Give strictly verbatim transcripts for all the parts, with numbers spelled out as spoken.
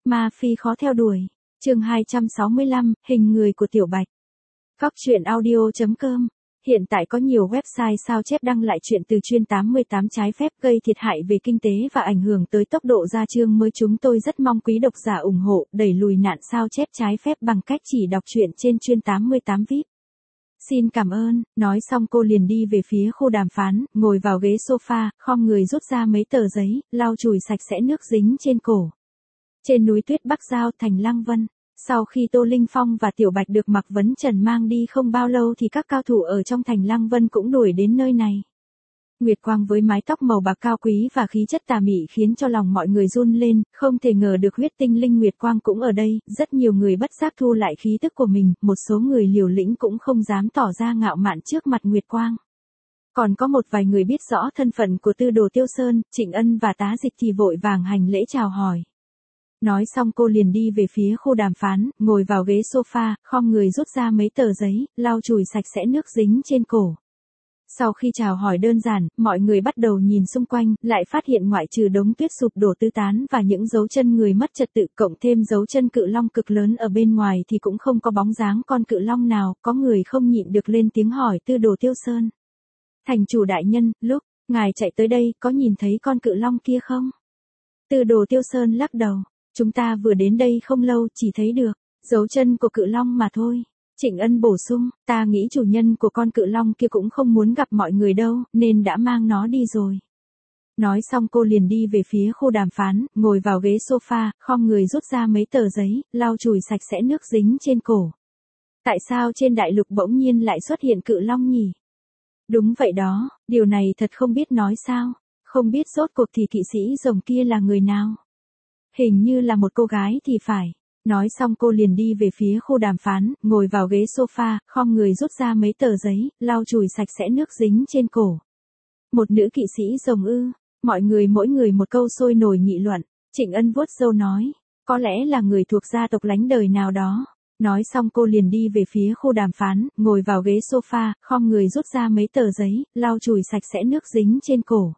Ma Phi khó theo đuổi. Chương hai trăm sáu mươi lăm, hình người của Tiểu Bạch. Góc truyện audio chấm com. Hiện tại có nhiều website sao chép đăng lại chuyện từ chuyên tám mươi tám trái phép gây thiệt hại về kinh tế và ảnh hưởng tới tốc độ ra chương mới. Chúng tôi rất mong quý độc giả ủng hộ đẩy lùi nạn sao chép trái phép bằng cách chỉ đọc truyện trên chuyên tám mươi tám vê i pê. Xin cảm ơn. Nói xong cô liền đi về phía khu đàm phán, ngồi vào ghế sofa, khom người rút ra mấy tờ giấy, lau chùi sạch sẽ nước dính trên cổ. Trên núi tuyết Bắc Giao, thành Lăng Vân. Sau khi Tô Linh Phong và Tiểu Bạch được Mạc Vấn Trần mang đi không bao lâu thì các cao thủ ở trong thành Lăng Vân cũng đuổi đến nơi này. Nguyệt Quang với mái tóc màu bạc cao quý và khí chất tà mị khiến cho lòng mọi người run lên, không thể ngờ được huyết tinh linh Nguyệt Quang cũng ở đây, rất nhiều người bất giác thu lại khí tức của mình, một số người liều lĩnh cũng không dám tỏ ra ngạo mạn trước mặt Nguyệt Quang. Còn có một vài người biết rõ thân phận của Tư Đồ Tiêu Sơn, Trịnh Ân và Tá Dịch thì vội vàng hành lễ chào hỏi. Nói xong cô liền đi về phía khu đàm phán, ngồi vào ghế sofa, khom người rút ra mấy tờ giấy, lau chùi sạch sẽ nước dính trên cổ. Sau khi chào hỏi đơn giản, mọi người bắt đầu nhìn xung quanh, lại phát hiện ngoại trừ đống tuyết sụp đổ tứ tán và những dấu chân người mất trật tự cộng thêm dấu chân cự long cực lớn ở bên ngoài thì cũng không có bóng dáng con cự long nào. Có người không nhịn được lên tiếng hỏi Tư Đồ Tiêu Sơn. Thành chủ đại nhân, lúc ngài chạy tới đây có nhìn thấy con cự long kia không? Tư Đồ Tiêu Sơn lắc đầu. Chúng ta vừa đến đây không lâu chỉ thấy được dấu chân của cự long mà thôi. Trịnh Ân bổ sung, ta nghĩ chủ nhân của con cự long kia cũng không muốn gặp mọi người đâu, nên đã mang nó đi rồi. Nói xong cô liền đi về phía khu đàm phán, ngồi vào ghế sofa, khom người rút ra mấy tờ giấy, lau chùi sạch sẽ nước dính trên cổ. Tại sao trên đại lục bỗng nhiên lại xuất hiện cự long nhỉ? Đúng vậy đó, điều này thật không biết nói sao, không biết rốt cuộc thì kỵ sĩ rồng kia là người nào. Hình như là một cô gái thì phải. Nói xong cô liền đi về phía khu đàm phán, ngồi vào ghế sofa, khom người rút ra mấy tờ giấy, lau chùi sạch sẽ nước dính trên cổ. Một nữ kỵ sĩ rồng ư? Mọi người mỗi người một câu sôi nổi nghị luận. Trịnh Ân vuốt râu nói, có lẽ là người thuộc gia tộc lánh đời nào đó. Nói xong cô liền đi về phía khu đàm phán, ngồi vào ghế sofa, khom người rút ra mấy tờ giấy, lau chùi sạch sẽ nước dính trên cổ.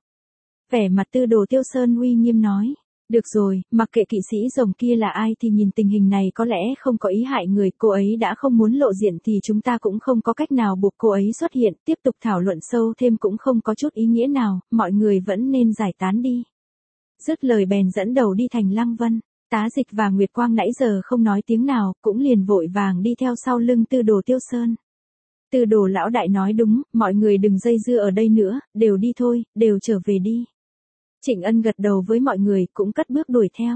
Vẻ mặt Tư Đồ Tiêu Sơn uy nghiêm nói. Được rồi, mặc kệ kỵ sĩ rồng kia là ai thì nhìn tình hình này có lẽ không có ý hại người, cô ấy đã không muốn lộ diện thì chúng ta cũng không có cách nào buộc cô ấy xuất hiện, tiếp tục thảo luận sâu thêm cũng không có chút ý nghĩa nào, mọi người vẫn nên giải tán đi. Dứt lời bèn dẫn đầu đi thành Lăng Vân, Tá Dịch và Nguyệt Quang nãy giờ không nói tiếng nào, cũng liền vội vàng đi theo sau lưng Tư Đồ Tiêu Sơn. Tư Đồ lão đại nói đúng, mọi người đừng dây dưa ở đây nữa, đều đi thôi, đều trở về đi. Trịnh Ân gật đầu với mọi người, cũng cất bước đuổi theo.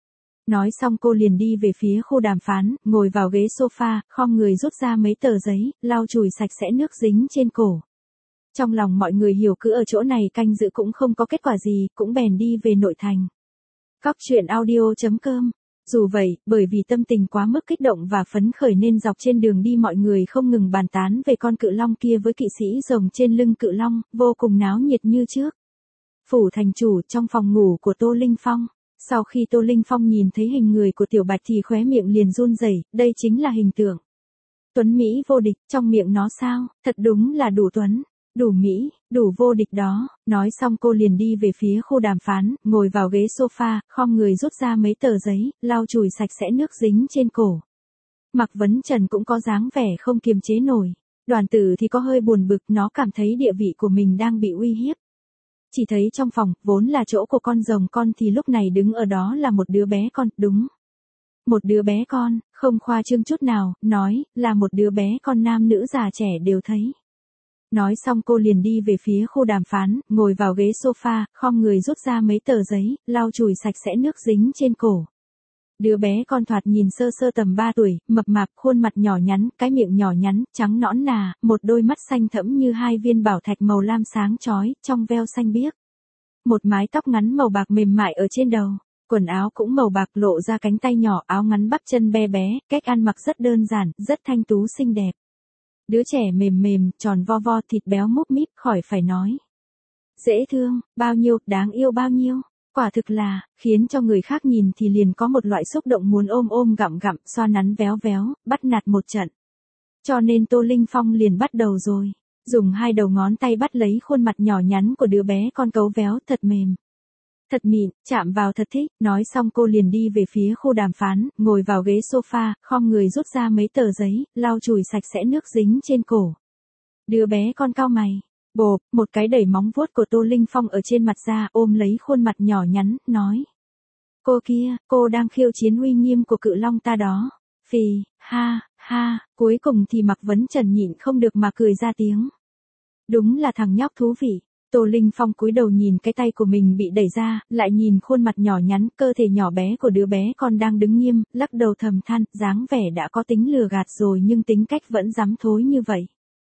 Nói xong cô liền đi về phía khu đàm phán, ngồi vào ghế sofa, khom người rút ra mấy tờ giấy, lau chùi sạch sẽ nước dính trên cổ. Trong lòng mọi người hiểu cứ ở chỗ này canh giữ cũng không có kết quả gì, cũng bèn đi về nội thành. Góc truyện audio chấm com. Dù vậy, bởi vì tâm tình quá mức kích động và phấn khởi nên dọc trên đường đi mọi người không ngừng bàn tán về con cự long kia với kỵ sĩ rồng trên lưng cự long, vô cùng náo nhiệt như trước. Phủ thành chủ, trong phòng ngủ của Tô Linh Phong. Sau khi Tô Linh Phong nhìn thấy hình người của Tiểu Bạch thì khóe miệng liền run rẩy, đây chính là hình tượng tuấn Mỹ vô địch, trong miệng nó sao, thật đúng là đủ tuấn, đủ Mỹ, đủ vô địch đó. Nói xong cô liền đi về phía khu đàm phán, ngồi vào ghế sofa, khom người rút ra mấy tờ giấy, lau chùi sạch sẽ nước dính trên cổ. Mạc Vấn Trần cũng có dáng vẻ không kiềm chế nổi. Đoàn Tử thì có hơi buồn bực, nó cảm thấy địa vị của mình đang bị uy hiếp. Chỉ thấy trong phòng, vốn là chỗ của con rồng con thì lúc này đứng ở đó là một đứa bé con, đúng. Một đứa bé con, không khoa trương chút nào, nói, là một đứa bé con nam nữ già trẻ đều thấy. Nói xong cô liền đi về phía khu đàm phán, ngồi vào ghế sofa, khom người rút ra mấy tờ giấy, lau chùi sạch sẽ nước dính trên cổ. Đứa bé con thoạt nhìn sơ sơ tầm ba tuổi, mập mạp, khuôn mặt nhỏ nhắn, cái miệng nhỏ nhắn, trắng nõn nà, một đôi mắt xanh thẫm như hai viên bảo thạch màu lam sáng chói, trong veo xanh biếc. Một mái tóc ngắn màu bạc mềm mại ở trên đầu, quần áo cũng màu bạc lộ ra cánh tay nhỏ, áo ngắn bắp chân be bé, cách ăn mặc rất đơn giản, rất thanh tú xinh đẹp. Đứa trẻ mềm mềm, tròn vo vo, thịt béo múp míp, khỏi phải nói. Dễ thương, bao nhiêu, đáng yêu bao nhiêu. Quả thực là, khiến cho người khác nhìn thì liền có một loại xúc động muốn ôm ôm gặm gặm, xoa nắn véo véo, bắt nạt một trận. Cho nên Tô Linh Phong liền bắt đầu rồi, dùng hai đầu ngón tay bắt lấy khuôn mặt nhỏ nhắn của đứa bé con cấu véo thật mềm. Thật mịn, chạm vào thật thích, nói xong cô liền đi về phía khu đàm phán, ngồi vào ghế sofa, khom người rút ra mấy tờ giấy, lau chùi sạch sẽ nước dính trên cổ. Đứa bé con cau mày, bộp, một cái đẩy móng vuốt của Tô Linh Phong ở trên mặt ra, ôm lấy khuôn mặt nhỏ nhắn, nói. Cô kia, cô đang khiêu chiến uy nghiêm của cự long ta đó. Phì, ha, ha, cuối cùng thì Mạc Vấn Trần nhịn không được mà cười ra tiếng. Đúng là thằng nhóc thú vị. Tô Linh Phong cúi đầu nhìn cái tay của mình bị đẩy ra, lại nhìn khuôn mặt nhỏ nhắn, cơ thể nhỏ bé của đứa bé con đang đứng nghiêm, lắc đầu thầm than, dáng vẻ đã có tính lừa gạt rồi nhưng tính cách vẫn dám thối như vậy.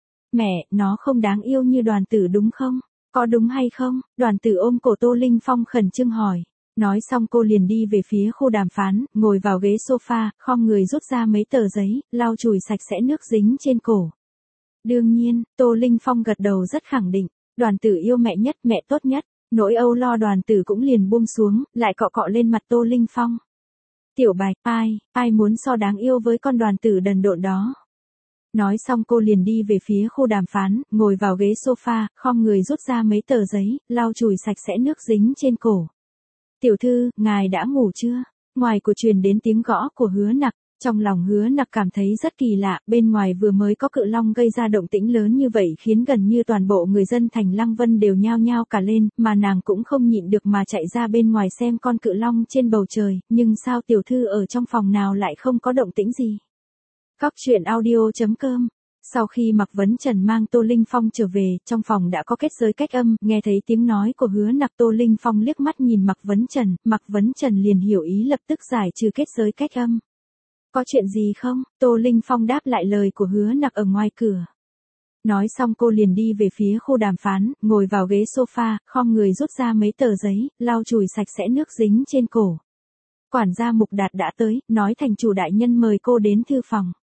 Mẹ, nó không đáng yêu như Đoàn Tử đúng không? Có đúng hay không? Đoàn Tử ôm cổ Tô Linh Phong khẩn trương hỏi. Nói xong cô liền đi về phía khu đàm phán, ngồi vào ghế sofa, khom người rút ra mấy tờ giấy, lau chùi sạch sẽ nước dính trên cổ. Đương nhiên, Tô Linh Phong gật đầu rất khẳng định. Đoàn Tử yêu mẹ nhất, mẹ tốt nhất, nỗi âu lo Đoàn Tử cũng liền buông xuống, lại cọ cọ lên mặt Tô Linh Phong. Tiểu Bạch, ai, ai muốn so đáng yêu với con Đoàn Tử đần độn đó. Nói xong cô liền đi về phía khu đàm phán, ngồi vào ghế sofa, khom người rút ra mấy tờ giấy, lau chùi sạch sẽ nước dính trên cổ. Tiểu thư, ngài đã ngủ chưa? Ngoài của truyền đến tiếng gõ của Hứa Nặc. Trong lòng Hứa Nặc cảm thấy rất kỳ lạ, bên ngoài vừa mới có cự long gây ra động tĩnh lớn như vậy khiến gần như toàn bộ người dân thành Lăng Vân đều nhao nhao cả lên, mà nàng cũng không nhịn được mà chạy ra bên ngoài xem con cự long trên bầu trời, nhưng sao tiểu thư ở trong phòng nào lại không có động tĩnh gì? Góc truyện audio chấm com. Sau khi Mạc Vấn Trần mang Tô Linh Phong trở về, trong phòng đã có kết giới cách âm, nghe thấy tiếng nói của Hứa Nặc, Tô Linh Phong liếc mắt nhìn Mạc Vấn Trần, Mạc Vấn Trần liền hiểu ý lập tức giải trừ kết giới cách âm. Có chuyện gì không? Tô Linh Phong đáp lại lời của Hứa Nặc ở ngoài cửa. Nói xong cô liền đi về phía khu đàm phán, ngồi vào ghế sofa, khom người rút ra mấy tờ giấy, lau chùi sạch sẽ nước dính trên cổ. Quản gia Mục Đạt đã tới, nói thành chủ đại nhân mời cô đến thư phòng.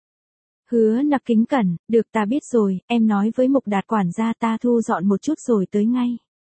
Hứa Nặc kính cẩn, được ta biết rồi, em nói với Mục Đạt quản gia ta thu dọn một chút rồi tới ngay.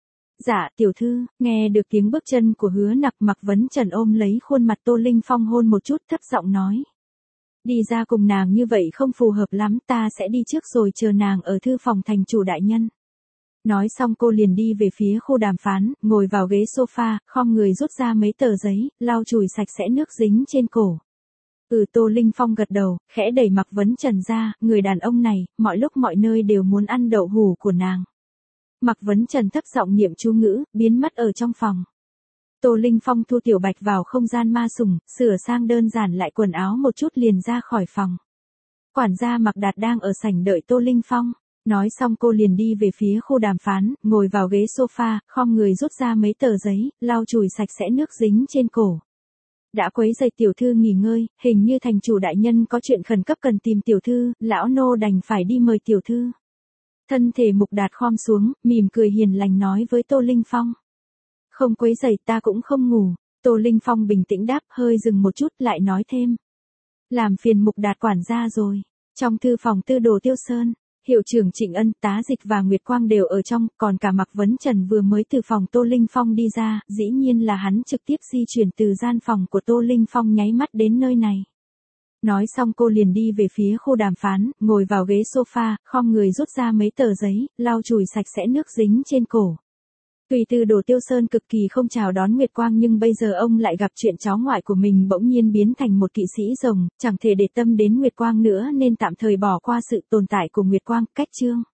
Dạ, tiểu thư, nghe được tiếng bước chân của Hứa Nặc, Mạc Vấn Trần ôm lấy khuôn mặt Tô Linh Phong hôn một chút, thấp giọng nói. Đi ra cùng nàng như vậy không phù hợp lắm, ta sẽ đi trước rồi chờ nàng ở thư phòng thành chủ đại nhân. Nói xong cô liền đi về phía khu đàm phán, ngồi vào ghế sofa, khom người rút ra mấy tờ giấy, lau chùi sạch sẽ nước dính trên cổ. Ừ, Tô Linh Phong gật đầu, khẽ đẩy Mạc Vấn Trần ra, người đàn ông này, mọi lúc mọi nơi đều muốn ăn đậu hủ của nàng. Mạc Vấn Trần thấp giọng niệm chú ngữ, biến mất ở trong phòng. Tô Linh Phong thu Tiểu Bạch vào không gian ma sủng, sửa sang đơn giản lại quần áo một chút liền ra khỏi phòng. Quản gia Mạc Đạt đang ở sảnh đợi Tô Linh Phong. Nói xong cô liền đi về phía khu đàm phán, ngồi vào ghế sofa, khom người rút ra mấy tờ giấy, lau chùi sạch sẽ nước dính trên cổ. Đã quấy rầy tiểu thư nghỉ ngơi, hình như thành chủ đại nhân có chuyện khẩn cấp cần tìm tiểu thư, lão nô đành phải đi mời tiểu thư. Thân thể Mục Đạt khom xuống, mỉm cười hiền lành nói với Tô Linh Phong. Không quấy rầy, ta cũng không ngủ. Tô Linh Phong bình tĩnh đáp, hơi dừng một chút lại nói thêm. Làm phiền Mục Đạt quản gia rồi. Trong thư phòng Tư Đồ Tiêu Sơn, hiệu trưởng Trịnh Ân, Tá Dịch và Nguyệt Quang đều ở trong, còn cả Mạc Vấn Trần vừa mới từ phòng Tô Linh Phong đi ra, dĩ nhiên là hắn trực tiếp di chuyển từ gian phòng của Tô Linh Phong nháy mắt đến nơi này. Nói xong cô liền đi về phía khu đàm phán, ngồi vào ghế sofa, khom người rút ra mấy tờ giấy, lau chùi sạch sẽ nước dính trên cổ. Tùy Tư Đồ Tiêu Sơn cực kỳ không chào đón Nguyệt Quang, nhưng bây giờ ông lại gặp chuyện cháu ngoại của mình bỗng nhiên biến thành một kỵ sĩ rồng, chẳng thể để tâm đến Nguyệt Quang nữa nên tạm thời bỏ qua sự tồn tại của Nguyệt Quang. Cách chương